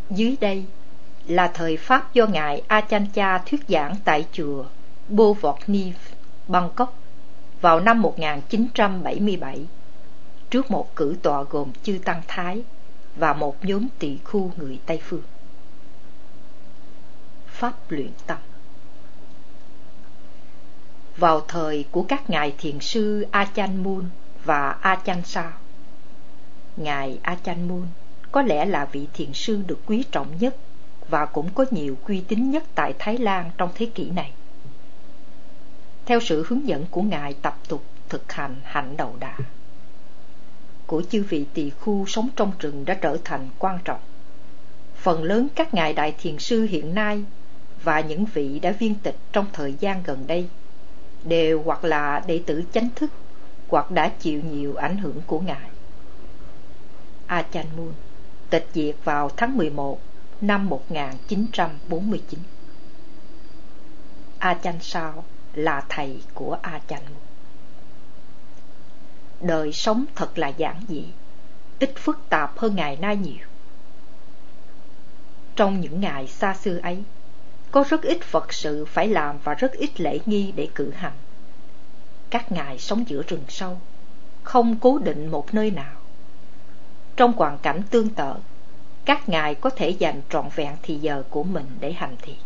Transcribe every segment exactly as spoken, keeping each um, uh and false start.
Dưới đây là thời Pháp do Ngài Ajahn Chah thuyết giảng tại chùa Bovokniv, Bangkok vào năm một nghìn chín trăm bảy mươi bảy, trước một cử tọa gồm chư Tăng Thái và một nhóm tỳ khu người Tây Phương. Pháp luyện tâm. Vào thời của các ngài thiền sư Ajahn Mun và Ajahn Chah, ngài Ajahn Mun có lẽ là vị thiền sư được quý trọng nhất và cũng có nhiều uy tín nhất tại Thái Lan trong thế kỷ này. Theo sự hướng dẫn của ngài tập tục thực hành hạnh đầu đà của chư vị tỳ khu sống trong rừng đã trở thành quan trọng. Phần lớn các ngài đại thiền sư hiện nay và những vị đã viên tịch trong thời gian gần đây đều hoặc là đệ tử chánh thức hoặc đã chịu nhiều ảnh hưởng của ngài. Ajahn Mun tịch diệt vào tháng mười một năm một nghìn chín trăm bốn mươi chín. Ajahn Chah là thầy của Ajahn Mun. Đời sống thật là giản dị, ít phức tạp hơn ngày nay nhiều. Trong những ngày xa xưa ấy, có rất ít Phật sự phải làm và rất ít lễ nghi để cử hành. Các ngài sống giữa rừng sâu, không cố định một nơi nào. Trong hoàn cảnh tương tự, các ngài có thể dành trọn vẹn thì giờ của mình để hành thiền.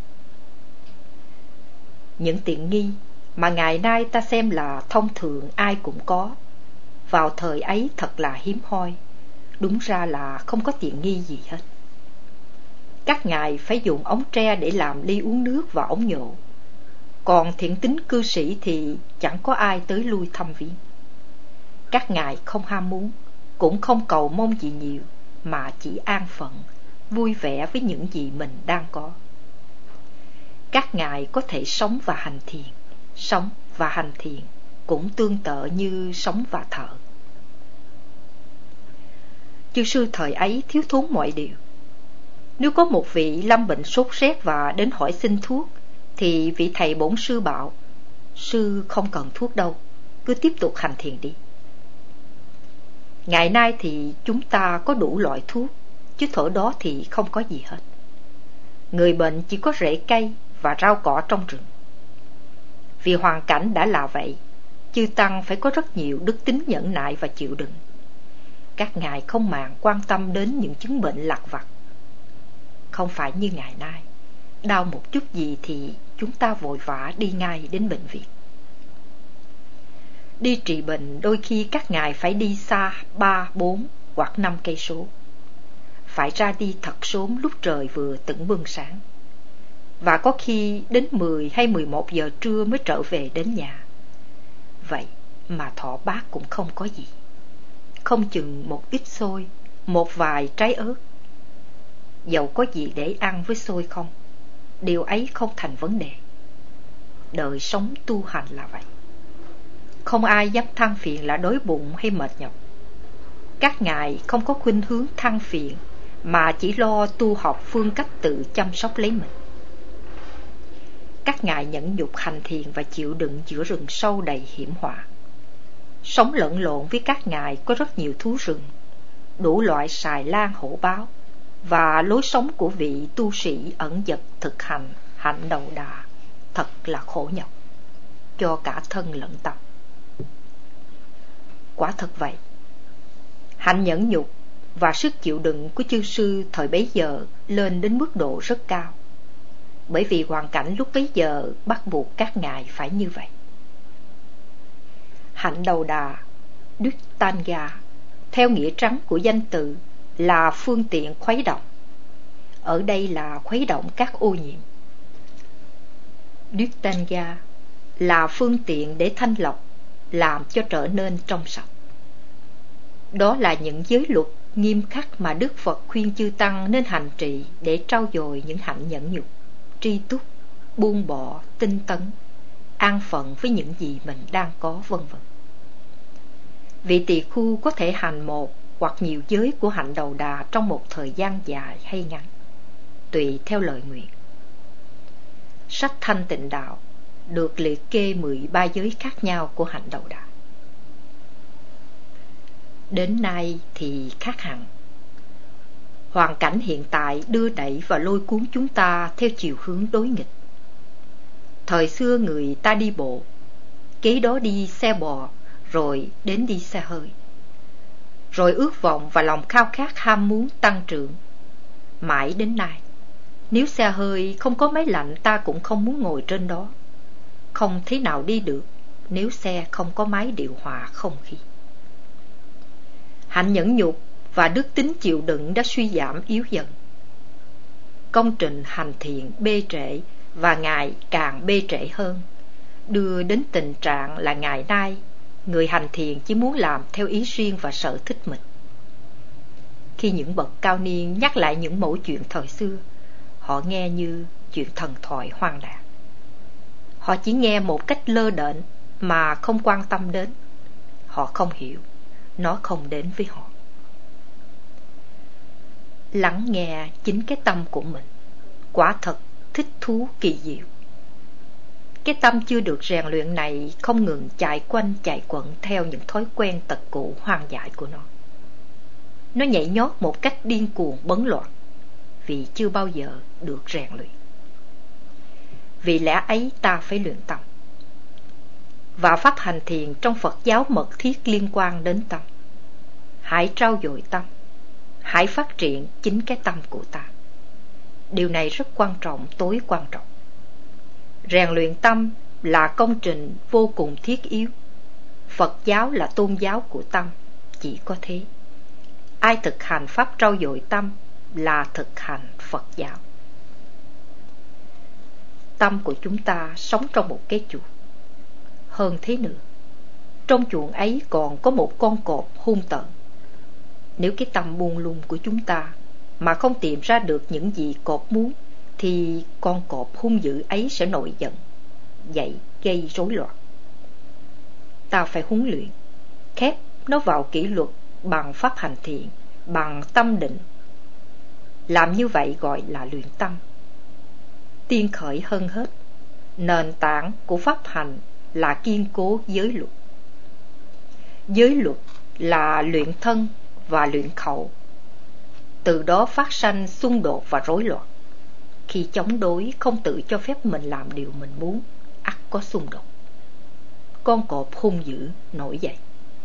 Những tiện nghi mà ngày nay ta xem là thông thường ai cũng có, vào thời ấy thật là hiếm hoi, đúng ra là không có tiện nghi gì hết. Các ngài phải dùng ống tre để làm ly uống nước và ống nhộ, còn thiện tín cư sĩ thì chẳng có ai tới lui thăm viếng. Các ngài không ham muốn, cũng không cầu mong gì nhiều, mà chỉ an phận, vui vẻ với những gì mình đang có. Các ngài có thể sống và hành thiền, sống và hành thiền cũng tương tự như sống và thở. Chư sư thời ấy thiếu thốn mọi điều. Nếu có một vị lâm bệnh sốt rét và đến hỏi xin thuốc, thì vị thầy bổn sư bảo: sư không cần thuốc đâu, cứ tiếp tục hành thiền đi. Ngày nay thì chúng ta có đủ loại thuốc, chứ thuở đó thì không có gì hết. Người bệnh chỉ có rễ cây và rau cỏ trong rừng. Vì hoàn cảnh đã là vậy, chư tăng phải có rất nhiều đức tính nhẫn nại và chịu đựng. Các ngài không màng quan tâm đến những chứng bệnh lặt vặt. Không phải như ngày nay, đau một chút gì thì chúng ta vội vã đi ngay đến bệnh viện. Đi trị bệnh đôi khi các ngài phải đi xa ba, bốn hoặc năm cây số. Phải ra đi thật sớm lúc trời vừa tửng bừng sáng. Và có khi đến mười hay mười một giờ trưa mới trở về đến nhà. Vậy mà thọ bát cũng không có gì. Không chừng một ít xôi, một vài trái ớt. Dẫu có gì để ăn với xôi không, điều ấy không thành vấn đề. Đời sống tu hành là vậy. Không ai dám than phiền là đói bụng hay mệt nhọc. Các ngài không có khuynh hướng than phiền, mà chỉ lo tu học phương cách tự chăm sóc lấy mình. Các ngài nhẫn nhục hành thiền và chịu đựng giữa rừng sâu đầy hiểm họa. Sống lẫn lộn với các ngài có rất nhiều thú rừng, đủ loại xài lang hổ báo, và lối sống của vị tu sĩ ẩn dật thực hành hạnh đầu đà thật là khổ nhọc cho cả thân lẫn tâm. Quả thật vậy, hạnh nhẫn nhục và sức chịu đựng của chư sư thời bấy giờ lên đến mức độ rất cao, bởi vì hoàn cảnh lúc bấy giờ bắt buộc các ngài phải như vậy. Hạnh đầu đà, Đức Tanya, theo nghĩa trắng của danh từ là phương tiện khuấy động. Ở đây là khuấy động các ô nhiễm. Đức Tanya là phương tiện để thanh lọc, làm cho trở nên trong sạch. Đó là những giới luật nghiêm khắc mà Đức Phật khuyên chư tăng nên hành trì để trau dồi những hạnh nhẫn nhục, tri túc, buông bỏ, tinh tấn, an phận với những gì mình đang có, vân vân. Vị tỳ khu có thể hành một hoặc nhiều giới của hạnh đầu đà trong một thời gian dài hay ngắn, tùy theo lời nguyện. Sách Thanh Tịnh Đạo được liệt kê mười ba giới khác nhau của hạnh đầu đà. Đến nay thì khác hẳn. Hoàn cảnh hiện tại đưa đẩy và lôi cuốn chúng ta theo chiều hướng đối nghịch. Thời xưa người ta đi bộ, kế đó đi xe bò, rồi đến đi xe hơi. Rồi ước vọng và lòng khao khát ham muốn tăng trưởng. Mãi đến nay, nếu xe hơi không có máy lạnh ta cũng không muốn ngồi trên đó. Không thế nào đi được nếu xe không có máy điều hòa không khí. Hạnh nhẫn nhục và đức tính chịu đựng đã suy giảm yếu dần. Công trình hành thiện bê trễ và ngày càng bê trễ hơn, đưa đến tình trạng là ngày nay người hành thiện chỉ muốn làm theo ý riêng và sở thích mình. Khi những bậc cao niên nhắc lại những mẩu chuyện thời xưa, họ nghe như chuyện thần thoại hoang đảng. Họ chỉ nghe một cách lơ đễnh mà không quan tâm đến. Họ không hiểu, nó không đến với họ. Lắng nghe chính cái tâm của mình quả thật thích thú kỳ diệu. Cái tâm chưa được rèn luyện này không ngừng chạy quanh chạy quẩn theo những thói quen tật cũ hoang dại của nó. Nó nhảy nhót một cách điên cuồng bấn loạn vì chưa bao giờ được rèn luyện. Vì lẽ ấy ta phải luyện tâm. Và pháp hành thiền trong Phật giáo mật thiết liên quan đến tâm. Hãy trau dồi tâm, hãy phát triển chính cái tâm của ta. Điều này rất quan trọng, tối quan trọng. Rèn luyện tâm là công trình vô cùng thiết yếu. Phật giáo là tôn giáo của tâm, chỉ có thế. Ai thực hành pháp trau dồi tâm là thực hành Phật giáo. Tâm của chúng ta sống trong một cái chuồng. Hơn thế nữa, trong chuồng ấy còn có một con cọp hung tợn. Nếu cái tâm buông lung của chúng ta mà không tìm ra được những gì cọp muốn, thì con cọp hung dữ ấy sẽ nổi giận, dậy gây rối loạn. Ta phải huấn luyện, khép nó vào kỷ luật bằng pháp hành thiện, bằng tâm định. Làm như vậy gọi là luyện tâm. Tiên khởi hơn hết, nền tảng của pháp hành là kiên cố giới luật. Giới luật là luyện thân và luyện khẩu. Từ đó phát sanh xung đột và rối loạn. Khi chống đối không tự cho phép mình làm điều mình muốn, ắt có xung đột. Con cọp hung dữ nổi dậy.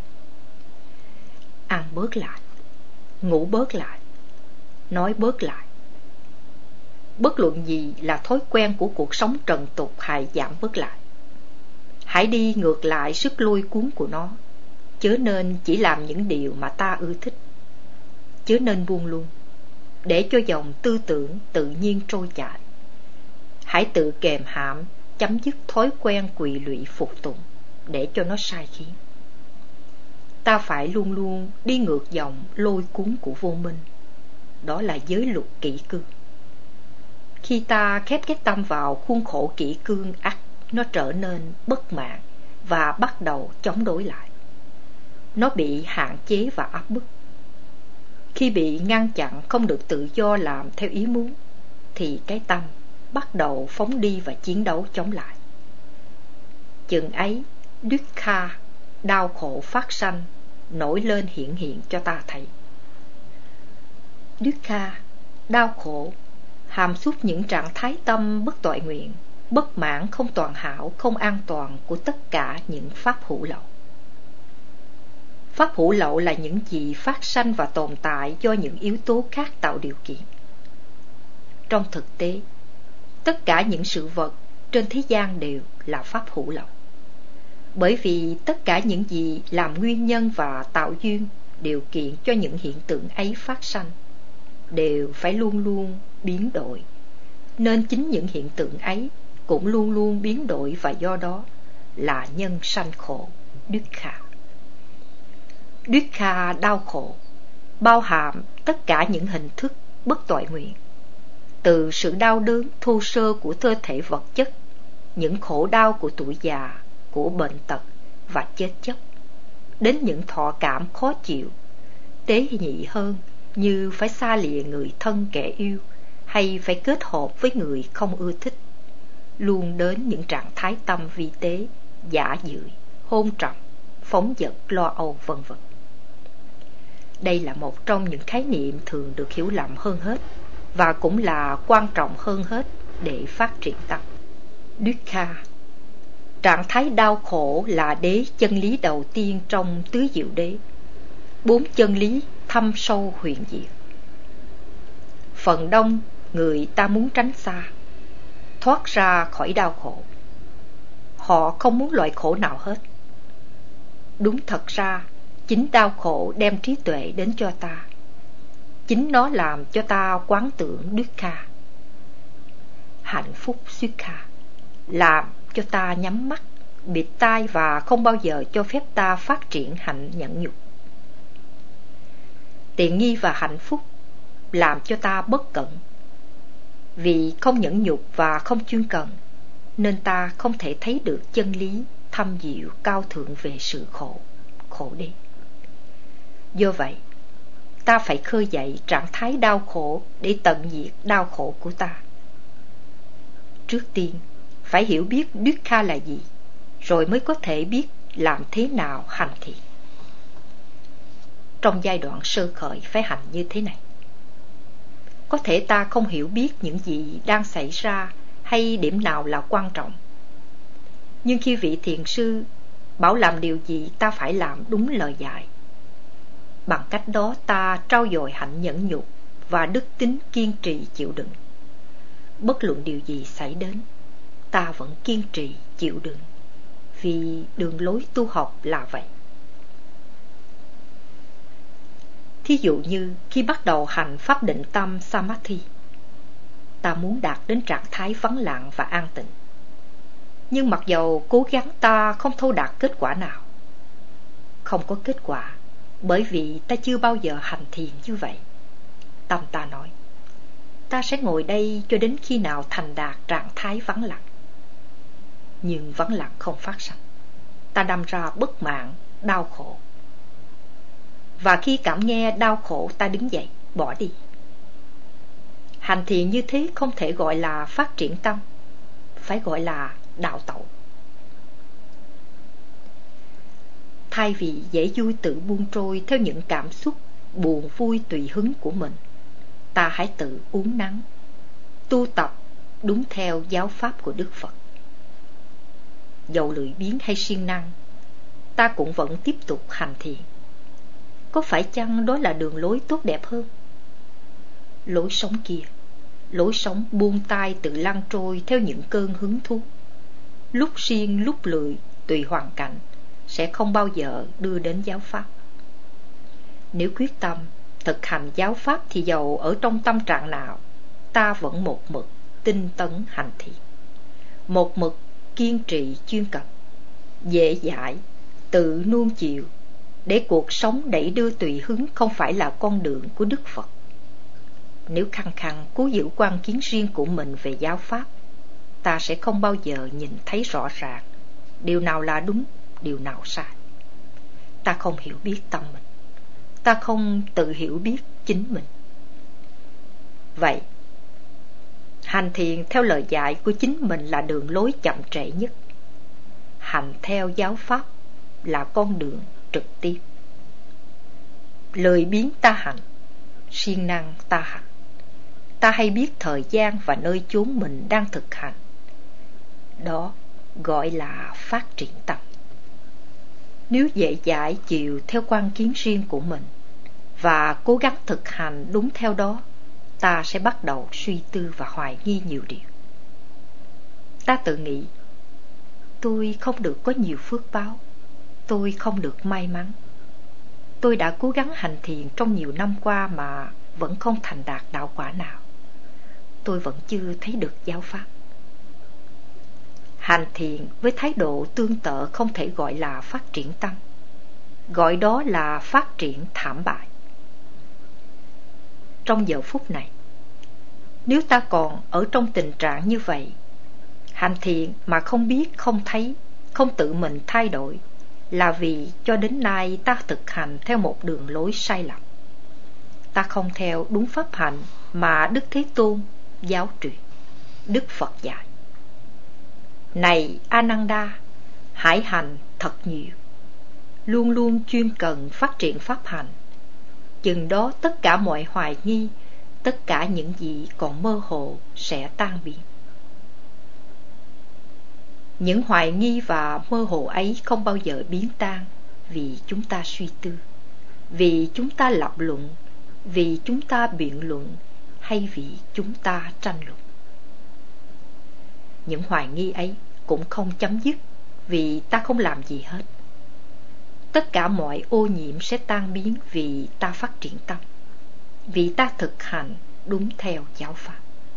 Ăn bớt lại, ngủ bớt lại, nói bớt lại. Bất luận gì là thói quen của cuộc sống trần tục, hãy giảm bớt lại. Hãy đi ngược lại sức lôi cuốn của nó, chớ nên chỉ làm những điều mà ta ưa thích. Chớ nên buông luôn, để cho dòng tư tưởng tự nhiên trôi chảy. Hãy tự kềm hãm, chấm dứt thói quen quỳ lụy phục tùng, để cho nó sai khiến. Ta phải luôn luôn đi ngược dòng lôi cuốn của vô minh. Đó là giới luật kỷ cương. Khi ta khép cái tâm vào khuôn khổ kỷ cương, ắt nó trở nên bất mãn và bắt đầu chống đối lại. Nó bị hạn chế và áp bức. Khi bị ngăn chặn không được tự do làm theo ý muốn, thì cái tâm bắt đầu phóng đi và chiến đấu chống lại. Chừng ấy, dukkha, đau khổ phát sanh, nổi lên hiện hiện cho ta thấy. Dukkha, đau khổ, hàm xúc những trạng thái tâm bất toại nguyện, bất mãn, không toàn hảo, không an toàn của tất cả những pháp hữu lậu. Pháp hữu lậu là những gì phát sanh và tồn tại do những yếu tố khác tạo điều kiện. Trong thực tế, tất cả những sự vật trên thế gian đều là pháp hữu lậu. Bởi vì tất cả những gì làm nguyên nhân và tạo duyên, điều kiện cho những hiện tượng ấy phát sanh, đều phải luôn luôn biến đổi. Nên chính những hiện tượng ấy cũng luôn luôn biến đổi, và do đó là nhân sanh khổ, dukkha. Dukkha, đau khổ, bao hàm tất cả những hình thức bất toại nguyện. Từ sự đau đớn thô sơ của cơ thể vật chất, những khổ đau của tuổi già, của bệnh tật và chết chóc, đến những thọ cảm khó chịu, tế nhị hơn như phải xa lìa người thân kẻ yêu, hay phải kết hợp với người không ưa thích, luôn đến những trạng thái tâm vi tế, giả dưỡi, hôn trầm, phóng dật, lo âu, vân vân. Đây là một trong những khái niệm thường được hiểu lầm hơn hết và cũng là quan trọng hơn hết để phát triển tâm. Dukkha, trạng thái đau khổ, là đế chân lý đầu tiên trong tứ diệu đế, bốn chân lý thâm sâu huyền diệu. Phần đông người ta muốn tránh xa, thoát ra khỏi đau khổ. Họ không muốn loại khổ nào hết. Đúng thật ra, chính đau khổ đem trí tuệ đến cho ta. Chính nó làm cho ta quán tưởng Dukkha. Hạnh phúc Sukha làm cho ta nhắm mắt, bịt tai và không bao giờ cho phép ta phát triển hạnh nhẫn nhục. Tiện nghi và hạnh phúc làm cho ta bất cẩn. Vì không nhẫn nhục và không chuyên cần, nên ta không thể thấy được chân lý thâm diệu cao thượng về sự khổ, khổ đế. Do vậy, ta phải khơi dậy trạng thái đau khổ để tận diệt đau khổ của ta. Trước tiên, phải hiểu biết Dukkha là gì, rồi mới có thể biết làm thế nào hành thiện. Trong giai đoạn sơ khởi phải hành như thế này. Có thể ta không hiểu biết những gì đang xảy ra hay điểm nào là quan trọng. Nhưng khi vị thiền sư bảo làm điều gì, ta phải làm đúng lời dạy. Bằng cách đó ta trau dồi hạnh nhẫn nhục và đức tính kiên trì chịu đựng. Bất luận điều gì xảy đến, ta vẫn kiên trì chịu đựng, vì đường lối tu học là vậy. Thí dụ như khi bắt đầu hành pháp định tâm Samadhi, ta muốn đạt đến trạng thái vắng lặng và an tịnh. Nhưng mặc dầu cố gắng, ta không thu đạt kết quả nào. Không có kết quả bởi vì ta chưa bao giờ hành thiền như vậy. Tâm ta nói, ta sẽ ngồi đây cho đến khi nào thành đạt trạng thái vắng lặng. Nhưng vắng lặng không phát sinh. Ta đâm ra bất mãn, đau khổ. Và khi cảm nghe đau khổ, ta đứng dậy, bỏ đi. Hành thiền như thế không thể gọi là phát triển tâm, phải gọi là đào tẩu. Thay vì dễ vui tự buông trôi theo những cảm xúc buồn vui tùy hứng của mình, ta hãy tự uốn nắn, tu tập đúng theo giáo pháp của Đức Phật. Dầu lười biếng hay siêng năng, ta cũng vẫn tiếp tục hành thiền. Có phải chăng đó là đường lối tốt đẹp hơn? Lối sống kia, lối sống buông tay tự lăn trôi theo những cơn hứng thú, lúc siêng lúc lười tùy hoàn cảnh, sẽ không bao giờ đưa đến giáo pháp. Nếu quyết tâm thực hành giáo pháp thì dầu ở trong tâm trạng nào, ta vẫn một mực tinh tấn hành thiện, một mực kiên trì chuyên cần, dễ dãi, tự nuông chiều, để cuộc sống đẩy đưa tùy hứng không phải là con đường của Đức Phật. Nếu khăng khăng cố giữ quan kiến riêng của mình về giáo pháp, ta sẽ không bao giờ nhìn thấy rõ ràng điều nào là đúng, điều nào sai. Ta không hiểu biết tâm mình, ta không tự hiểu biết chính mình. Vậy, hành thiền theo lời dạy của chính mình là đường lối chậm trễ nhất. Hành theo giáo pháp là con đường trực tiếp. Lười biếng ta hành, siêng năng ta hành. Ta hay biết thời gian và nơi chốn mình đang thực hành. Đó gọi là phát triển tâm. Nếu dễ dãi chịu theo quan kiến riêng của mình và cố gắng thực hành đúng theo đó, ta sẽ bắt đầu suy tư và hoài nghi nhiều điều. Ta tự nghĩ, tôi không được có nhiều phước báo, tôi không được may mắn. Tôi đã cố gắng hành thiền trong nhiều năm qua mà vẫn không thành đạt đạo quả nào. Tôi vẫn chưa thấy được giáo pháp. Hành thiền với thái độ tương tự không thể gọi là phát triển tâm, gọi đó là phát triển thảm bại. Trong giờ phút này, nếu ta còn ở trong tình trạng như vậy, hành thiền mà không biết, không thấy, không tự mình thay đổi, là vì cho đến nay ta thực hành theo một đường lối sai lầm. Ta không theo đúng pháp hành mà Đức Thế Tôn giáo truyền, Đức Phật dạy. Này Ananda, hãy hành thật nhiều, luôn luôn chuyên cần phát triển pháp hành, chừng đó tất cả mọi hoài nghi, tất cả những gì còn mơ hồ sẽ tan biến. Những hoài nghi và mơ hồ ấy không bao giờ biến tan vì chúng ta suy tư, vì chúng ta lập luận, vì chúng ta biện luận hay vì chúng ta tranh luận. Những hoài nghi ấy cũng không chấm dứt vì ta không làm gì hết. Tất cả mọi ô nhiễm sẽ tan biến vì ta phát triển tâm, vì ta thực hành đúng theo giáo pháp.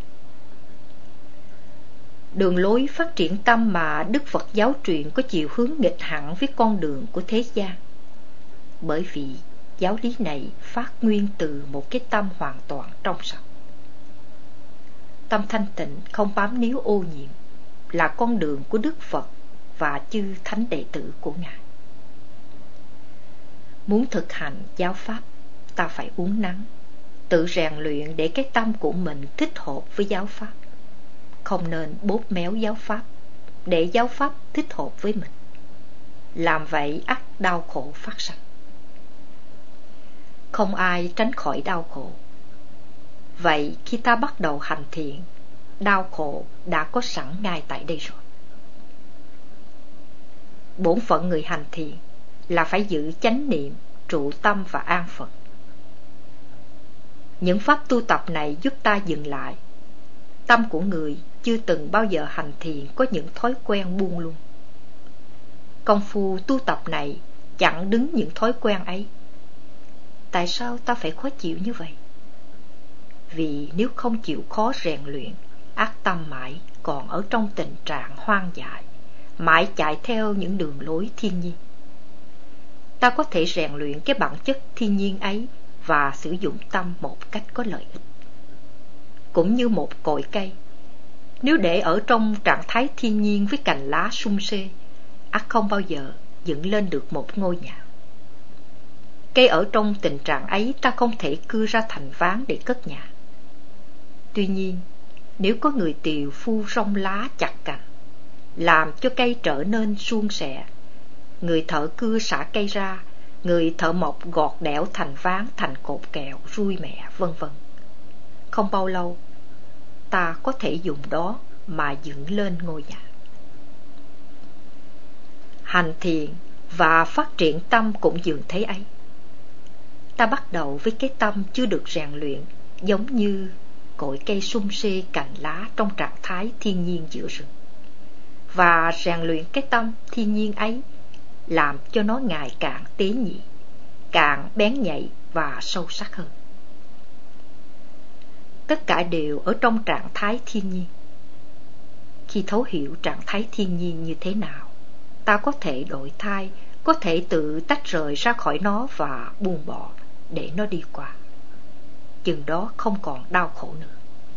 Đường lối phát triển tâm mà Đức Phật giáo truyền có chiều hướng nghịch hẳn với con đường của thế gian, bởi vì giáo lý này phát nguyên từ một cái tâm hoàn toàn trong sạch. Tâm thanh tịnh không bám níu ô nhiễm là con đường của Đức Phật và chư thánh đệ tử của Ngài. Muốn thực hành giáo pháp, ta phải uốn nắn, tự rèn luyện để cái tâm của mình thích hợp với giáo pháp. Không nên bóp méo giáo pháp để giáo pháp thích hợp với mình. Làm vậy ắt đau khổ phát sanh. Không ai tránh khỏi đau khổ. Vậy khi ta bắt đầu hành thiện, đau khổ đã có sẵn ngay tại đây rồi. Bổn phận người hành thiện là phải giữ chánh niệm, trụ tâm và an phận. Những pháp tu tập này giúp ta dừng lại. Tâm của người chưa từng bao giờ hành thiện có những thói quen buông lung. Công phu tu tập này chặn đứng những thói quen ấy. Tại sao ta phải khó chịu như vậy? Vì nếu không chịu khó rèn luyện, ác tâm mãi còn ở trong tình trạng hoang dại, mãi chạy theo những đường lối thiên nhiên. Ta có thể rèn luyện cái bản chất thiên nhiên ấy và sử dụng tâm một cách có lợi ích. Cũng như một cội cây, nếu để ở trong trạng thái thiên nhiên với cành lá sum xê, ắt không bao giờ dựng lên được một ngôi nhà. Cây ở trong tình trạng ấy ta không thể cưa ra thành ván để cất nhà. Tuy nhiên, nếu có người tiều phu rong lá chặt cành, làm cho cây trở nên suôn sẻ, người thợ cưa xả cây ra, người thợ mộc gọt đẽo thành ván, thành cột kẹo, rui mẹ, vân vân. Không bao lâu, ta có thể dùng đó mà dựng lên ngôi nhà. Hành thiện và phát triển tâm cũng dường thế ấy. Ta bắt đầu với cái tâm chưa được rèn luyện, giống như cội cây sum xê cành lá trong trạng thái thiên nhiên giữa rừng, và rèn luyện cái tâm thiên nhiên ấy, làm cho nó ngày càng tế nhị, càng bén nhạy và sâu sắc hơn. Tất cả đều ở trong trạng thái thiên nhiên. Khi thấu hiểu trạng thái thiên nhiên như thế nào, ta có thể đổi thay, có thể tự tách rời ra khỏi nó và buông bỏ để nó đi qua. Chừng đó không còn đau khổ nữa.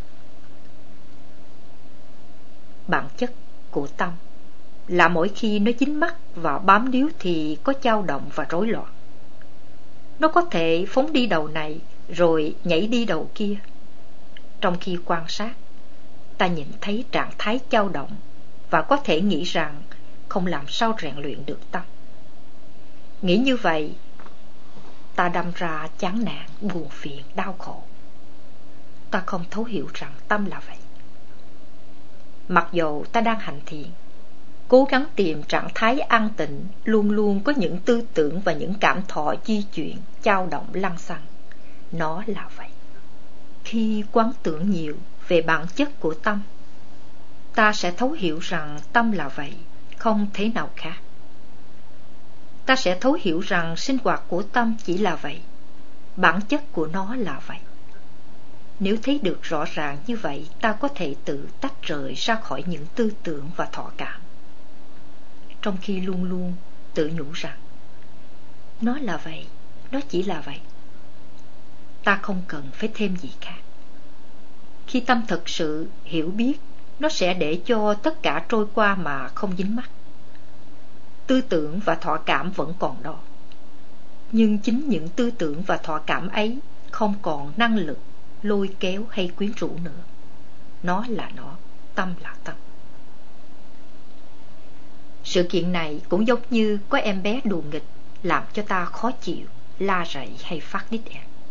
Bản chất của tâm là mỗi khi nó dính mắc và bám níu thì có dao động và rối loạn. Nó có thể phóng đi đầu này rồi nhảy đi đầu kia. Trong khi quan sát, ta nhìn thấy trạng thái dao động và có thể nghĩ rằng không làm sao rèn luyện được tâm. Nghĩ như vậy, ta đâm ra chán nản, buồn phiền, đau khổ. Ta không thấu hiểu rằng tâm là vậy. Mặc dầu ta đang hành thiện, cố gắng tìm trạng thái an tịnh, luôn luôn có những tư tưởng và những cảm thọ di chuyển, dao động lăng xăng. Nó là vậy. Khi quán tưởng nhiều về bản chất của tâm, ta sẽ thấu hiểu rằng tâm là vậy, không thế nào khác. Ta sẽ thấu hiểu rằng sinh hoạt của tâm chỉ là vậy, bản chất của nó là vậy. Nếu thấy được rõ ràng như vậy, ta có thể tự tách rời ra khỏi những tư tưởng và thọ cảm, trong khi luôn luôn tự nhủ rằng nó là vậy, nó chỉ là vậy. Ta không cần phải thêm gì khác. Khi tâm thực sự hiểu biết, nó sẽ để cho tất cả trôi qua mà không dính mắc. Tư tưởng và thọ cảm vẫn còn đó, nhưng chính những tư tưởng và thọ cảm ấy không còn năng lực lôi kéo hay quyến rũ nữa. Nó là nó, tâm là tâm. Sự kiện này cũng giống như có em bé đùa nghịch làm cho ta khó chịu, la rầy hay phát nít ẹt.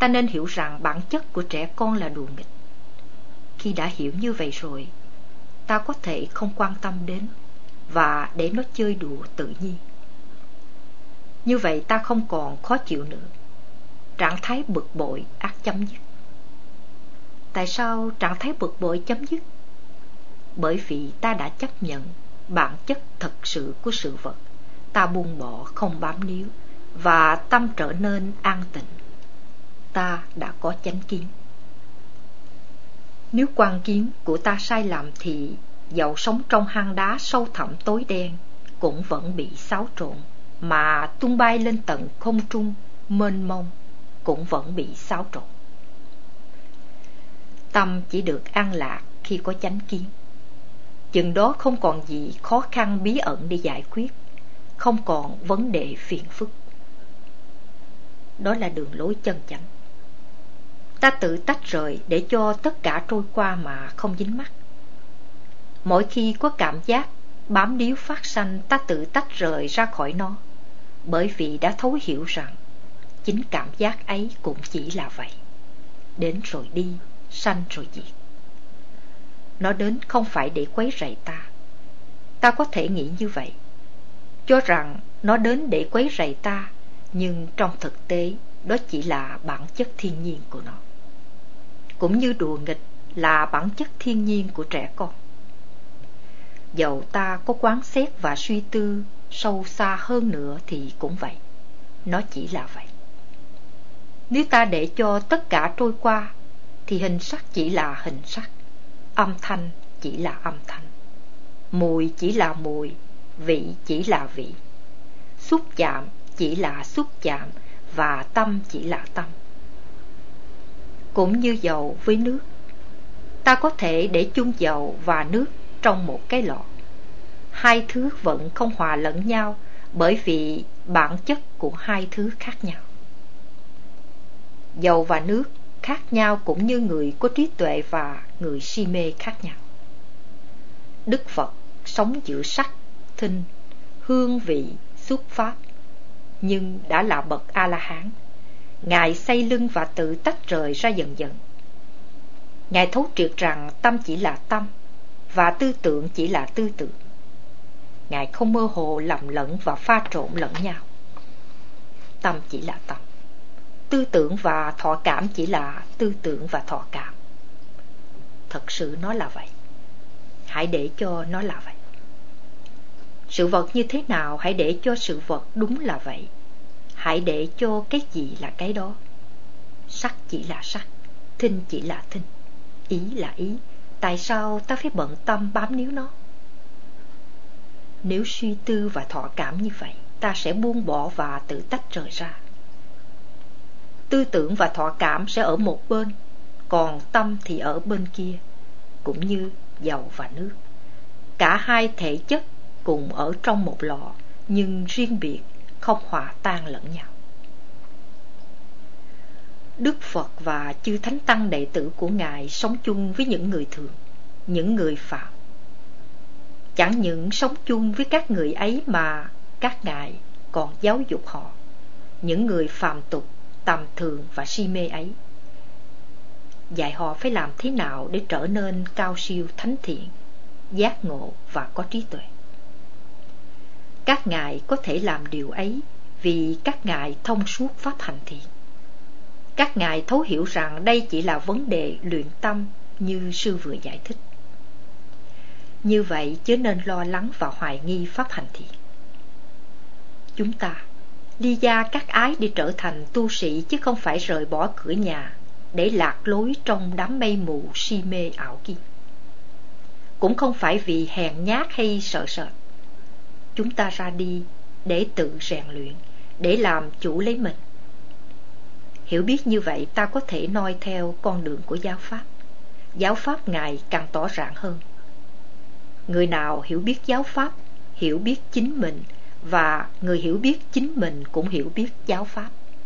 ta nên hiểu rằng bản chất của trẻ con là đùa nghịch. Khi đã hiểu như vậy rồi, ta có thể không quan tâm đến và để nó chơi đùa tự nhiên. Như vậy ta không còn khó chịu nữa. Trạng thái bực bội ắt chấm dứt. Tại sao trạng thái bực bội chấm dứt? Bởi vì ta đã chấp nhận bản chất thật sự của sự vật. Ta buông bỏ không bám níu và tâm trở nên an tịnh. Ta đã có chánh kiến. Nếu quan kiến của ta sai lầm thì dẫu sống trong hang đá sâu thẳm tối đen cũng vẫn bị xáo trộn, mà tung bay lên tận không trung mênh mông cũng vẫn bị xáo trộn. Tâm chỉ được an lạc khi có chánh kiến. Chừng đó không còn gì khó khăn bí ẩn để giải quyết, không còn vấn đề phiền phức. Đó là đường lối chân chánh. Ta tự tách rời để cho tất cả trôi qua mà không dính mắc. Mỗi khi có cảm giác bám níu phát sanh, ta tự tách rời ra khỏi nó, bởi vì đã thấu hiểu rằng chính cảm giác ấy cũng chỉ là vậy. Đến rồi đi, sanh rồi diệt. Nó đến không phải để quấy rầy ta. Ta có thể nghĩ như vậy, cho rằng nó đến để quấy rầy ta, nhưng trong thực tế đó chỉ là bản chất thiên nhiên của nó. Cũng như đùa nghịch là bản chất thiên nhiên của trẻ con. Dẫu ta có quán xét và suy tư sâu xa hơn nữa thì cũng vậy. Nó chỉ là vậy. Nếu ta để cho tất cả trôi qua thì hình sắc chỉ là hình sắc, âm thanh chỉ là âm thanh, mùi chỉ là mùi, vị chỉ là vị, xúc chạm chỉ là xúc chạm, và tâm chỉ là tâm. Cũng như dầu với nước, ta có thể để chung dầu và nước trong một cái lọ. Hai thứ vẫn không hòa lẫn nhau, bởi vì bản chất của hai thứ khác nhau. Dầu và nước khác nhau cũng như người có trí tuệ và người si mê khác nhau. Đức Phật sống giữa sắc, thinh, hương vị, xuất pháp, nhưng đã là bậc A-la-hán. Ngài xây lưng và tự tách rời ra dần dần. Ngài thấu triệt rằng tâm chỉ là tâm và tư tưởng chỉ là tư tưởng. Ngài không mơ hồ lầm lẫn và pha trộn lẫn nhau. Tâm chỉ là tâm, tư tưởng và thọ cảm chỉ là tư tưởng và thọ cảm. Thật sự nó là vậy. Hãy để cho nó là vậy. Sự vật như thế nào, hãy để cho sự vật đúng là vậy. Hãy để cho cái gì là cái đó. Sắc chỉ là sắc, thinh chỉ là thinh, ý là ý. Tại sao ta phải bận tâm bám níu nó? Nếu suy tư và thọ cảm như vậy, ta sẽ buông bỏ và tự tách rời ra. Tư tưởng và thọ cảm sẽ ở một bên, còn tâm thì ở bên kia. Cũng như dầu và nước, cả hai thể chất cùng ở trong một lọ, nhưng riêng biệt, không hòa tan lẫn nhau. Đức Phật và chư Thánh Tăng đệ tử của Ngài sống chung với những người thường, những người phạm. Chẳng những sống chung với các người ấy mà các Ngài còn giáo dục họ, những người phàm tục, tầm thường và si mê ấy, dạy họ phải làm thế nào để trở nên cao siêu thánh thiện, giác ngộ và có trí tuệ. Các Ngài có thể làm điều ấy vì các Ngài thông suốt pháp hành thiện. Các Ngài thấu hiểu rằng đây chỉ là vấn đề luyện tâm như sư vừa giải thích. Như vậy chớ nên lo lắng và hoài nghi pháp hành thiện. Chúng ta ly gia các ái để trở thành tu sĩ, chứ không phải rời bỏ cửa nhà để lạc lối trong đám mây mù si mê ảo kia. Cũng không phải vì hèn nhát hay sợ sệt. Chúng ta ra đi để tự rèn luyện, để làm chủ lấy mình. Hiểu biết như vậy, ta có thể noi theo con đường của giáo pháp. Giáo pháp Ngài càng tỏ ràng hơn. Người nào hiểu biết giáo pháp, hiểu biết chính mình, và người hiểu biết chính mình cũng hiểu biết giáo pháp.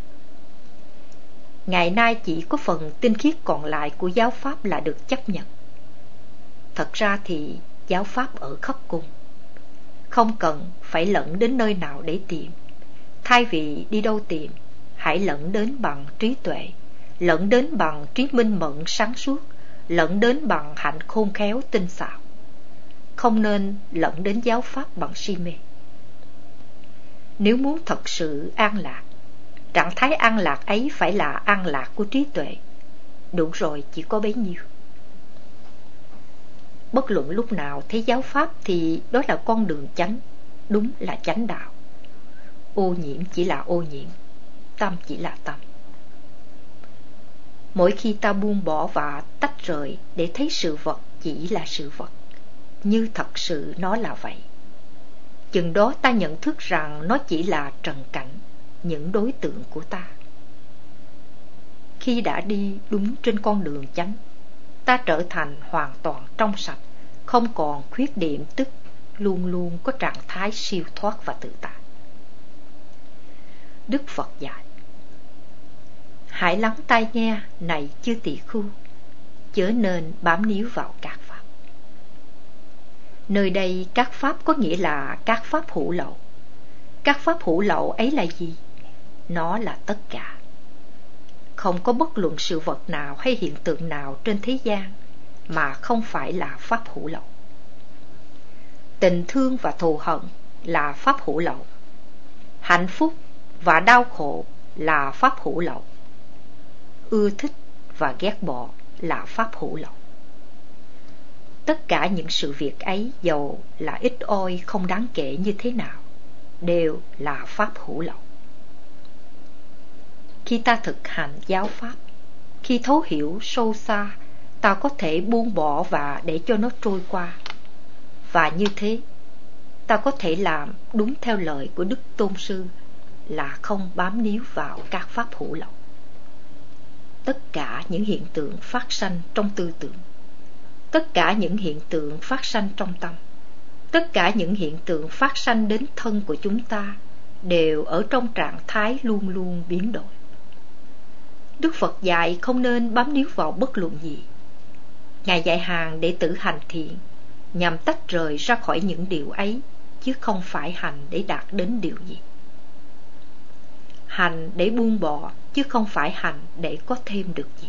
Ngày nay chỉ có phần tinh khiết còn lại của giáo pháp là được chấp nhận. Thật ra thì giáo pháp ở khắp cùng, không cần phải lẫn đến nơi nào để tìm. Thay vì đi đâu tìm, hãy lẫn đến bằng trí tuệ, lẫn đến bằng trí minh mẫn sáng suốt, lẫn đến bằng hạnh khôn khéo tinh xảo. Không nên lẫn đến giáo pháp bằng si mê. Nếu muốn thật sự an lạc, trạng thái an lạc ấy phải là an lạc của trí tuệ. Đủ rồi, chỉ có bấy nhiêu. Bất luận lúc nào thấy giáo pháp thì đó là con đường chánh, đúng là chánh đạo. Ô nhiễm chỉ là ô nhiễm, tâm chỉ là tâm. Mỗi khi ta buông bỏ và tách rời để thấy sự vật chỉ là sự vật, như thật sự nó là vậy, chừng đó ta nhận thức rằng nó chỉ là trần cảnh, những đối tượng của ta. Khi đã đi đúng trên con đường chánh, ta trở thành hoàn toàn trong sạch, không còn khuyết điểm, tức luôn luôn có trạng thái siêu thoát và tự tại. Đức Phật dạy: hãy lắng tai nghe này chư tỳ khưu, chớ nên bám níu vào các pháp. Nơi đây các pháp có nghĩa là các pháp hữu lậu. Các pháp hữu lậu ấy là gì? Nó là tất cả. Không có bất luận sự vật nào hay hiện tượng nào trên thế gian mà không phải là pháp hữu lậu. Tình thương và thù hận là pháp hữu lậu. Hạnh phúc và đau khổ là pháp hữu lậu. Ưa thích và ghét bỏ là pháp hữu lậu. Tất cả những sự việc ấy, dầu là ít oi không đáng kể như thế nào, đều là pháp hữu lậu. Khi ta thực hành giáo pháp, khi thấu hiểu sâu xa, ta có thể buông bỏ và để cho nó trôi qua. Và như thế, ta có thể làm đúng theo lời của Đức Tôn Sư là không bám níu vào các pháp hữu lậu. Tất cả những hiện tượng phát sanh trong tư tưởng, tất cả những hiện tượng phát sanh trong tâm, tất cả những hiện tượng phát sanh đến thân của chúng ta đều ở trong trạng thái luôn luôn biến đổi. Đức Phật dạy không nên bám níu vào bất luận gì. Ngài dạy hàng đệ tử hành thiện nhằm tách rời ra khỏi những điều ấy, chứ không phải hành để đạt đến điều gì. Hành để buông bỏ, chứ không phải hành để có thêm được gì.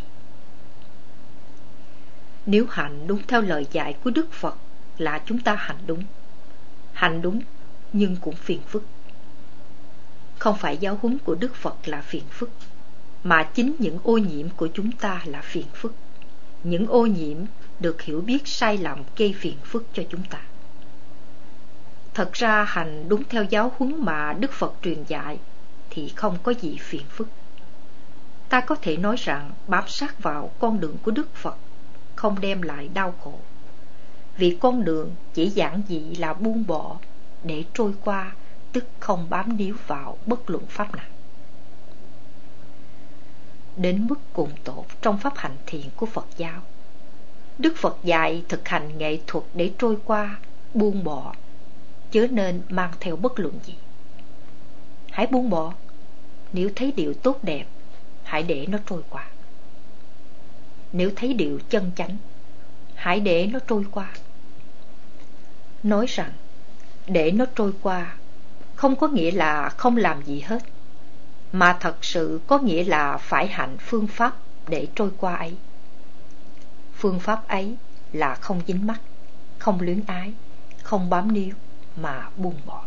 Nếu hành đúng theo lời dạy của Đức Phật là chúng ta hành đúng. Hành đúng nhưng cũng phiền phức. Không phải giáo huấn của Đức Phật là phiền phức, mà chính những ô nhiễm của chúng ta là phiền phức. Những ô nhiễm được hiểu biết sai lầm gây phiền phức cho chúng ta. Thật ra hành đúng theo giáo huấn mà Đức Phật truyền dạy thì không có gì phiền phức. Ta có thể nói rằng bám sát vào con đường của Đức Phật không đem lại đau khổ, vì con đường chỉ giản dị là buông bỏ để trôi qua, tức không bám níu vào bất luận pháp nào. Đến mức cùng tột trong pháp hành thiện của Phật giáo, Đức Phật dạy thực hành nghệ thuật để trôi qua, buông bỏ, chớ nên mang theo bất luận gì. Hãy buông bỏ. Nếu thấy điều tốt đẹp, hãy để nó trôi qua. Nếu thấy điều chân chánh, hãy để nó trôi qua. Nói rằng để nó trôi qua không có nghĩa là không làm gì hết, mà thật sự có nghĩa là phải hành phương pháp để trôi qua ấy. Phương pháp ấy là không dính mắc, không luyến ái, không bám níu, mà buông bỏ.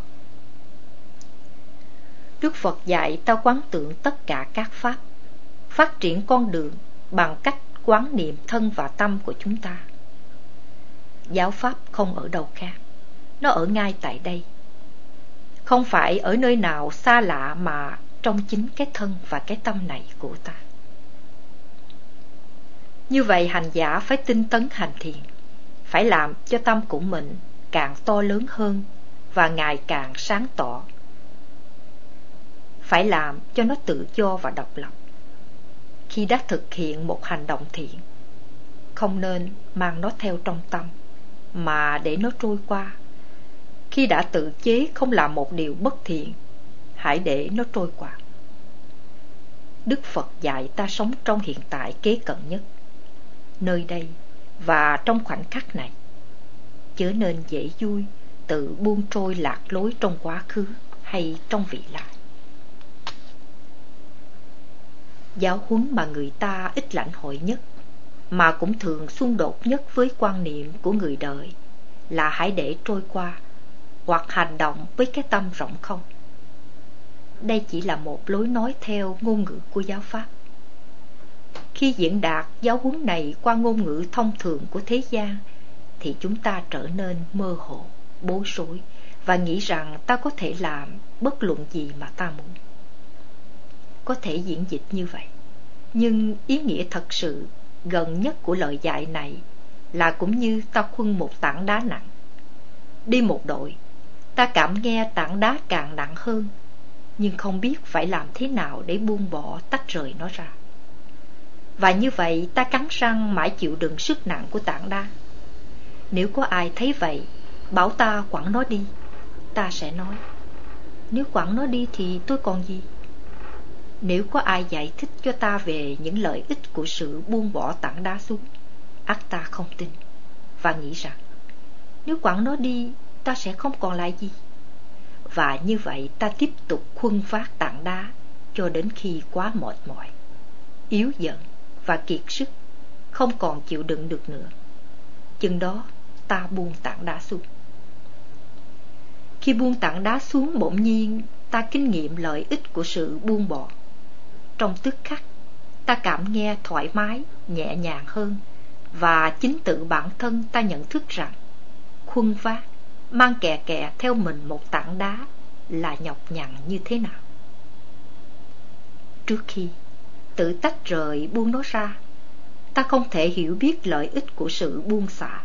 Đức Phật dạy ta quán tưởng tất cả các pháp, phát triển con đường bằng cách quán niệm thân và tâm của chúng ta. Giáo pháp không ở đâu khác, nó ở ngay tại đây. Không phải ở nơi nào xa lạ mà trong chính cái thân và cái tâm này của ta. Như vậy hành giả phải tinh tấn hành thiền, phải làm cho tâm của mình càng to lớn hơn và ngày càng sáng tỏ. Phải làm cho nó tự do và độc lập. Khi đã thực hiện một hành động thiện, không nên mang nó theo trong tâm, mà để nó trôi qua. Khi đã tự chế không làm một điều bất thiện, hãy để nó trôi qua. Đức Phật dạy ta sống trong hiện tại kế cận nhất, nơi đây và trong khoảnh khắc này, chớ nên dễ vui tự buông trôi lạc lối trong quá khứ hay trong vị lai. Giáo huấn mà người ta ít lãnh hội nhất, mà cũng thường xung đột nhất với quan niệm của người đời, là hãy để trôi qua, hoặc hành động với cái tâm rỗng không. Đây chỉ là một lối nói theo ngôn ngữ của giáo pháp. Khi diễn đạt giáo huấn này qua ngôn ngữ thông thường của thế gian, thì chúng ta trở nên mơ hồ, bối rối và nghĩ rằng ta có thể làm bất luận gì mà ta muốn. Có thể diễn dịch như vậy, nhưng ý nghĩa thật sự gần nhất của lời dạy này là cũng như ta khuân một tảng đá nặng. Đi một đội, ta cảm nghe tảng đá càng nặng hơn, nhưng không biết phải làm thế nào để buông bỏ tách rời nó ra. Và như vậy ta cắn răng mãi chịu đựng sức nặng của tảng đá. Nếu có ai thấy vậy, bảo ta quẳng nó đi, ta sẽ nói, nếu quẳng nó đi thì tôi còn gì? Nếu có ai giải thích cho ta về những lợi ích của sự buông bỏ tảng đá xuống, ắt ta không tin, và nghĩ rằng nếu quẳng nó đi, ta sẽ không còn lại gì. Và như vậy ta tiếp tục khuân vác tảng đá cho đến khi quá mệt mỏi, yếu giận và kiệt sức, không còn chịu đựng được nữa. Chừng đó ta buông tảng đá xuống. Khi buông tảng đá xuống, bỗng nhiên ta kinh nghiệm lợi ích của sự buông bỏ. Trong tức khắc, ta cảm nghe thoải mái, nhẹ nhàng hơn, và chính tự bản thân ta nhận thức rằng khuân vác, mang kè kè theo mình một tảng đá là nhọc nhằn như thế nào. Trước khi tự tách rời buông nó ra, ta không thể hiểu biết lợi ích của sự buông xả.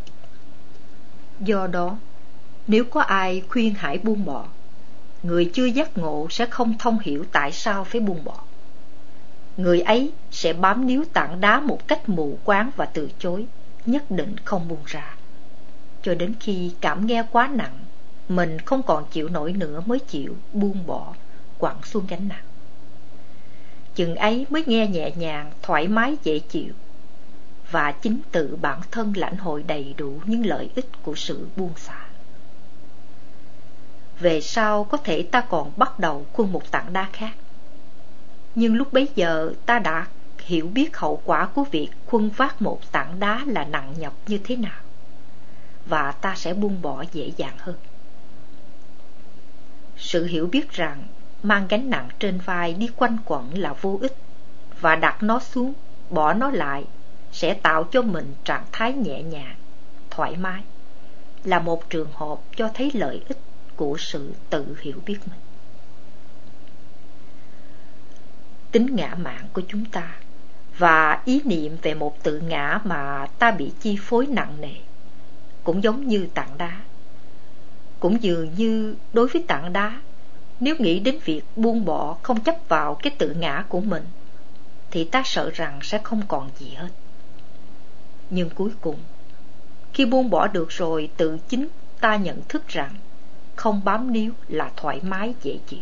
Do đó, nếu có ai khuyên hãy buông bỏ, người chưa giác ngộ sẽ không thông hiểu tại sao phải buông bỏ. Người ấy sẽ bám níu tảng đá một cách mù quáng và từ chối, nhất định không buông ra, cho đến khi cảm nghe quá nặng, mình không còn chịu nổi nữa mới chịu buông bỏ, quẳng xuống gánh nặng. Chừng ấy mới nghe nhẹ nhàng, thoải mái, dễ chịu, và chính tự bản thân lãnh hội đầy đủ những lợi ích của sự buông xả. Về sau có thể ta còn bắt đầu khuân một tảng đá khác, nhưng lúc bấy giờ ta đã hiểu biết hậu quả của việc khuân vác một tảng đá là nặng nhọc như thế nào, và ta sẽ buông bỏ dễ dàng hơn. Sự hiểu biết rằng mang gánh nặng trên vai đi quanh quẩn là vô ích, và đặt nó xuống, bỏ nó lại sẽ tạo cho mình trạng thái nhẹ nhàng, thoải mái, là một trường hợp cho thấy lợi ích của sự tự hiểu biết mình. Tính ngã mạn của chúng ta và ý niệm về một tự ngã mà ta bị chi phối nặng nề cũng giống như tảng đá. Cũng dường như đối với tảng đá, nếu nghĩ đến việc buông bỏ không chấp vào cái tự ngã của mình, thì ta sợ rằng sẽ không còn gì hết. Nhưng cuối cùng, khi buông bỏ được rồi, tự chính ta nhận thức rằng không bám níu là thoải mái dễ chịu.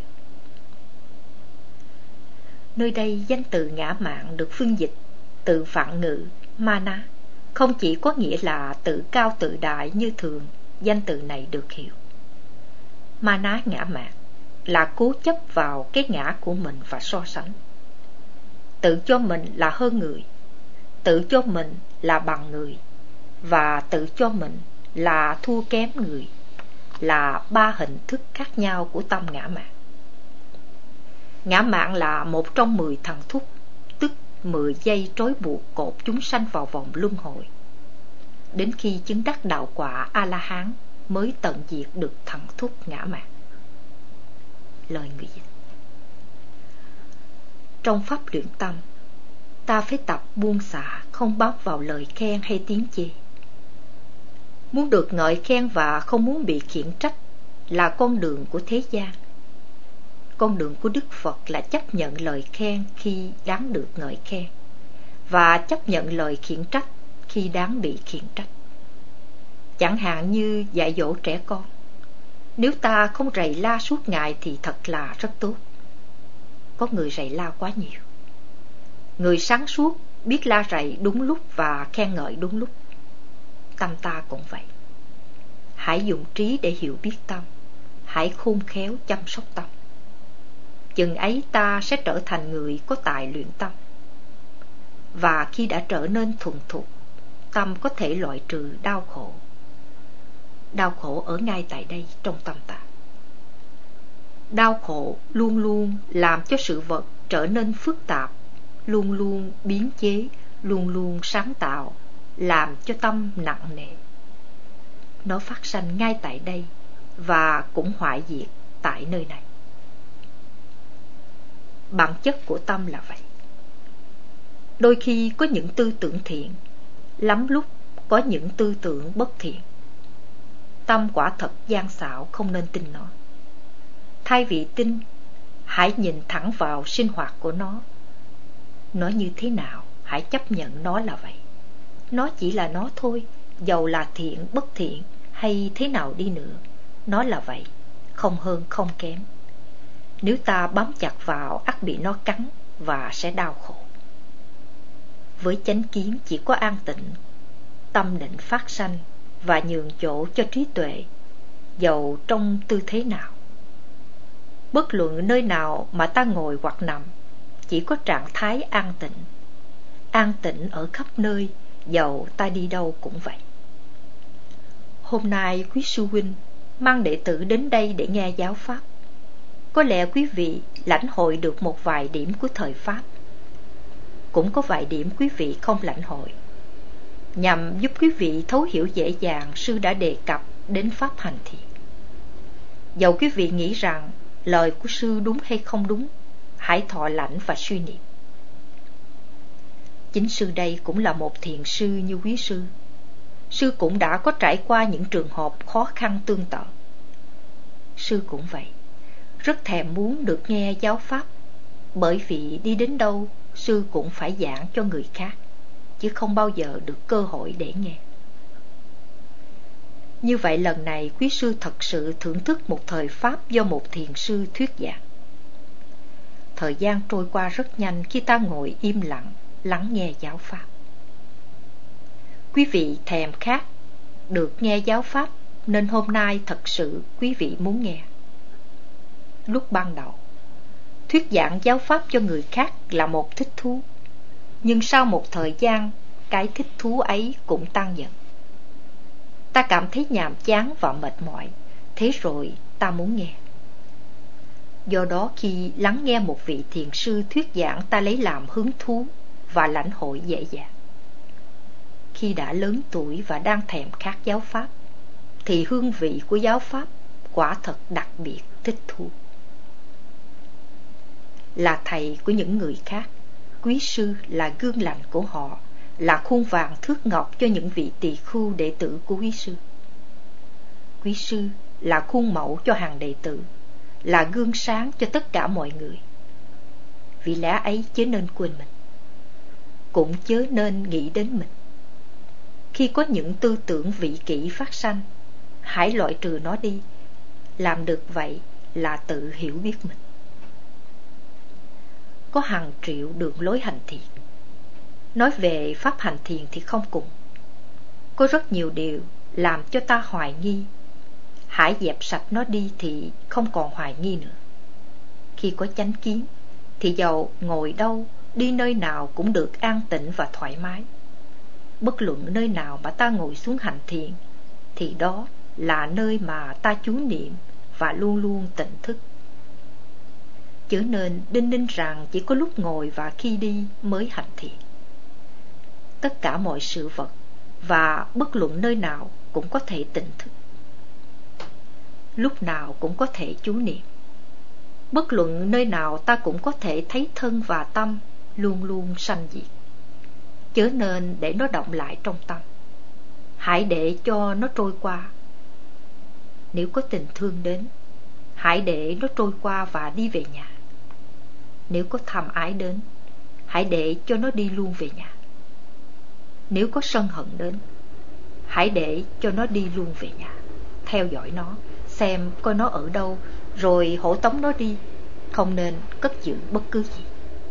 Nơi đây danh từ ngã mạn được phiên dịch từ Phạn ngữ mana, không chỉ có nghĩa là tự cao tự đại như thường danh từ này được hiểu. Mana ngã mạn là cố chấp vào cái ngã của mình và so sánh, tự cho mình là hơn người, tự cho mình là bằng người, và tự cho mình là thua kém người, là ba hình thức khác nhau của tâm ngã mạn. Ngã mạn là một trong mười thần thúc, tức mười dây trói buộc cột chúng sanh vào vòng luân hồi. Đến khi chứng đắc đạo quả A-la-hán mới tận diệt được thần thúc ngã mạn. Lời người dịch: trong pháp luyện tâm, ta phải tập buông xả, không bám vào lời khen hay tiếng chê. Muốn được ngợi khen và không muốn bị khiển trách là con đường của thế gian. Con đường của Đức Phật là chấp nhận lời khen khi đáng được ngợi khen, và chấp nhận lời khiển trách khi đáng bị khiển trách. Chẳng hạn như dạy dỗ trẻ con, nếu ta không rầy la suốt ngày thì thật là rất tốt. Có người rầy la quá nhiều. Người sáng suốt biết la rầy đúng lúc và khen ngợi đúng lúc. Tâm ta cũng vậy. Hãy dùng trí để hiểu biết tâm, hãy khôn khéo chăm sóc tâm. chừng ấy ta sẽ trở thành người có tài luyện tâm. Và khi đã trở nên thuần thục, tâm có thể loại trừ đau khổ. Đau khổ ở ngay tại đây trong tâm ta. Đau khổ luôn luôn làm cho sự vật trở nên phức tạp, luôn luôn biến chế, luôn luôn sáng tạo, làm cho tâm nặng nề. Nó phát sanh ngay tại đây và cũng hoại diệt tại nơi này. Bản chất của tâm là vậy. Đôi khi có những tư tưởng thiện, lắm lúc có những tư tưởng bất thiện. Tâm quả thật gian xảo, không nên tin nó. Thay vì tin, hãy nhìn thẳng vào sinh hoạt của nó. Nó như thế nào, hãy chấp nhận nó là vậy. Nó chỉ là nó thôi, dầu là thiện, bất thiện hay thế nào đi nữa, nó là vậy, không hơn không kém. Nếu ta bám chặt vào, ắt bị nó cắn và sẽ đau khổ. Với chánh kiến chỉ có an tịnh, tâm định phát sanh và nhường chỗ cho trí tuệ, dầu trong tư thế nào. Bất luận nơi nào mà ta ngồi hoặc nằm, chỉ có trạng thái an tịnh. An tịnh ở khắp nơi, dầu ta đi đâu cũng vậy. Hôm nay quý sư huynh mang đệ tử đến đây để nghe giáo pháp. Có lẽ quý vị lãnh hội được một vài điểm của thời pháp. Cũng có vài điểm quý vị không lãnh hội. Nhằm giúp quý vị thấu hiểu dễ dàng, sư đã đề cập đến pháp hành thiền. Dầu quý vị nghĩ rằng lời của sư đúng hay không đúng, hãy thọ lãnh và suy niệm. Chính sư đây cũng là một thiền sư như quý sư. Sư cũng đã có trải qua những trường hợp khó khăn tương tự. Sư cũng vậy, rất thèm muốn được nghe giáo pháp, bởi vì đi đến đâu sư cũng phải giảng cho người khác, chứ không bao giờ được cơ hội để nghe. Như vậy lần này quý sư thật sự thưởng thức một thời pháp do một thiền sư thuyết giảng. Thời gian trôi qua rất nhanh khi ta ngồi im lặng lắng nghe giáo pháp. Quý vị thèm khát được nghe giáo pháp, nên hôm nay thật sự quý vị muốn nghe. Lúc ban đầu, thuyết giảng giáo pháp cho người khác là một thích thú, nhưng sau một thời gian, cái thích thú ấy cũng tăng dần. Ta cảm thấy nhàm chán và mệt mỏi, thế rồi ta muốn nghe. Do đó khi lắng nghe một vị thiền sư thuyết giảng, ta lấy làm hứng thú và lãnh hội dễ dàng. Khi đã lớn tuổi và đang thèm khát giáo pháp, thì hương vị của giáo pháp quả thật đặc biệt thích thú. Là thầy của những người khác, quý sư là gương lành của họ, là khuôn vàng thước ngọc cho những vị tỳ khưu đệ tử của quý sư. Quý sư là khuôn mẫu cho hàng đệ tử, là gương sáng cho tất cả mọi người. Vì lẽ ấy chớ nên quên mình, cũng chớ nên nghĩ đến mình. Khi có những tư tưởng vị kỷ phát sanh, hãy loại trừ nó đi. Làm được vậy là tự hiểu biết mình. Có hàng triệu đường lối hành thiền. Nói về pháp hành thiền thì không cùng. Có rất nhiều điều làm cho ta hoài nghi. Hãy dẹp sạch nó đi thì không còn hoài nghi nữa. Khi có chánh kiến thì dầu ngồi đâu, đi nơi nào cũng được an tịnh và thoải mái. Bất luận nơi nào mà ta ngồi xuống hành thiền, thì đó là nơi mà ta chú niệm và luôn luôn tỉnh thức. Chớ nên đinh ninh rằng chỉ có lúc ngồi và khi đi mới hành thiền. Tất cả mọi sự vật và bất luận nơi nào cũng có thể tỉnh thức. Lúc nào cũng có thể chú niệm. Bất luận nơi nào ta cũng có thể thấy thân và tâm luôn luôn sanh diệt. Chớ nên để nó động lại trong tâm. Hãy để cho nó trôi qua. Nếu có tình thương đến, hãy để nó trôi qua và đi về nhà. Nếu có tham ái đến, hãy để cho nó đi luôn về nhà. Nếu có sân hận đến, hãy để cho nó đi luôn về nhà. Theo dõi nó, xem coi nó ở đâu, rồi hộ tống nó đi. Không nên cất giữ bất cứ gì.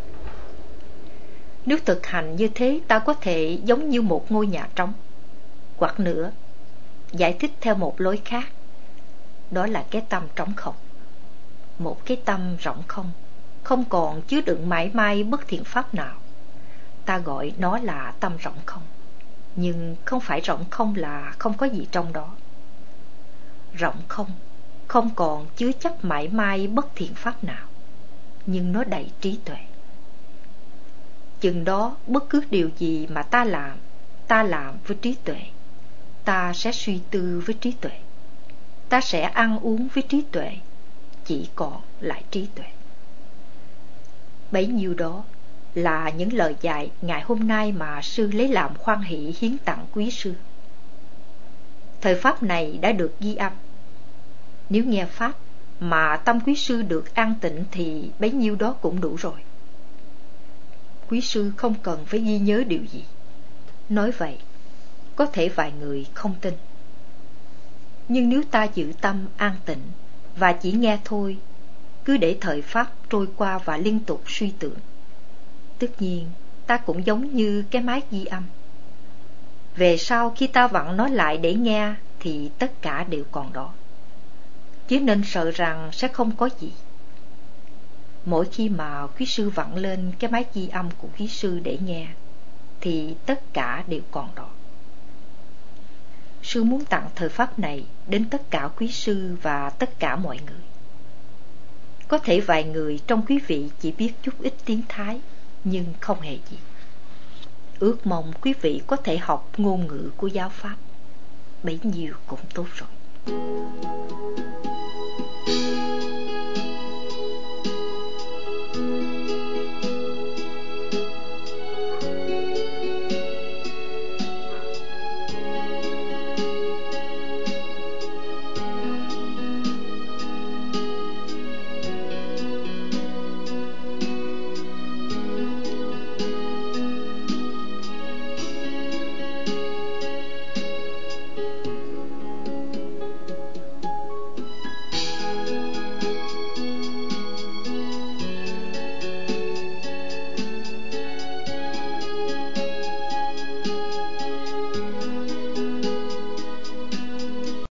Nếu thực hành như thế, ta có thể giống như một ngôi nhà trống. Hoặc nữa, giải thích theo một lối khác, đó là cái tâm trống không. Một cái tâm rỗng không, không còn chứa đựng mãi mãi bất thiện pháp nào. Ta gọi nó là tâm rỗng không. Nhưng không phải rỗng không là không có gì trong đó. Rỗng không, không còn chứa chấp mãi mãi bất thiện pháp nào, nhưng nó đầy trí tuệ. Chừng đó bất cứ điều gì mà ta làm, ta làm với trí tuệ. Ta sẽ suy tư với trí tuệ. Ta sẽ ăn uống với trí tuệ. Chỉ còn lại trí tuệ. Bấy nhiêu đó là những lời dạy ngày hôm nay mà sư lấy làm hoan hỷ hiến tặng quý sư. Thời pháp này đã được ghi âm. Nếu nghe pháp mà tâm quý sư được an tịnh thì bấy nhiêu đó cũng đủ rồi. Quý sư không cần phải ghi nhớ điều gì. Nói vậy, có thể vài người không tin. Nhưng nếu ta giữ tâm an tịnh và chỉ nghe thôi, cứ để thời pháp trôi qua và liên tục suy tưởng, tất nhiên ta cũng giống như cái máy ghi âm. Về sau khi ta vặn nó lại để nghe thì tất cả đều còn đó, chứ nên sợ rằng sẽ không có gì. Mỗi khi mà quý sư vặn lên cái máy ghi âm của quý sư để nghe thì tất cả đều còn đó. Sư muốn tặng thời pháp này đến tất cả quý sư và tất cả mọi người. Có thể vài người trong quý vị chỉ biết chút ít tiếng Thái, nhưng không hề gì. Ước mong quý vị có thể học ngôn ngữ của giáo pháp, bấy nhiêu cũng tốt rồi.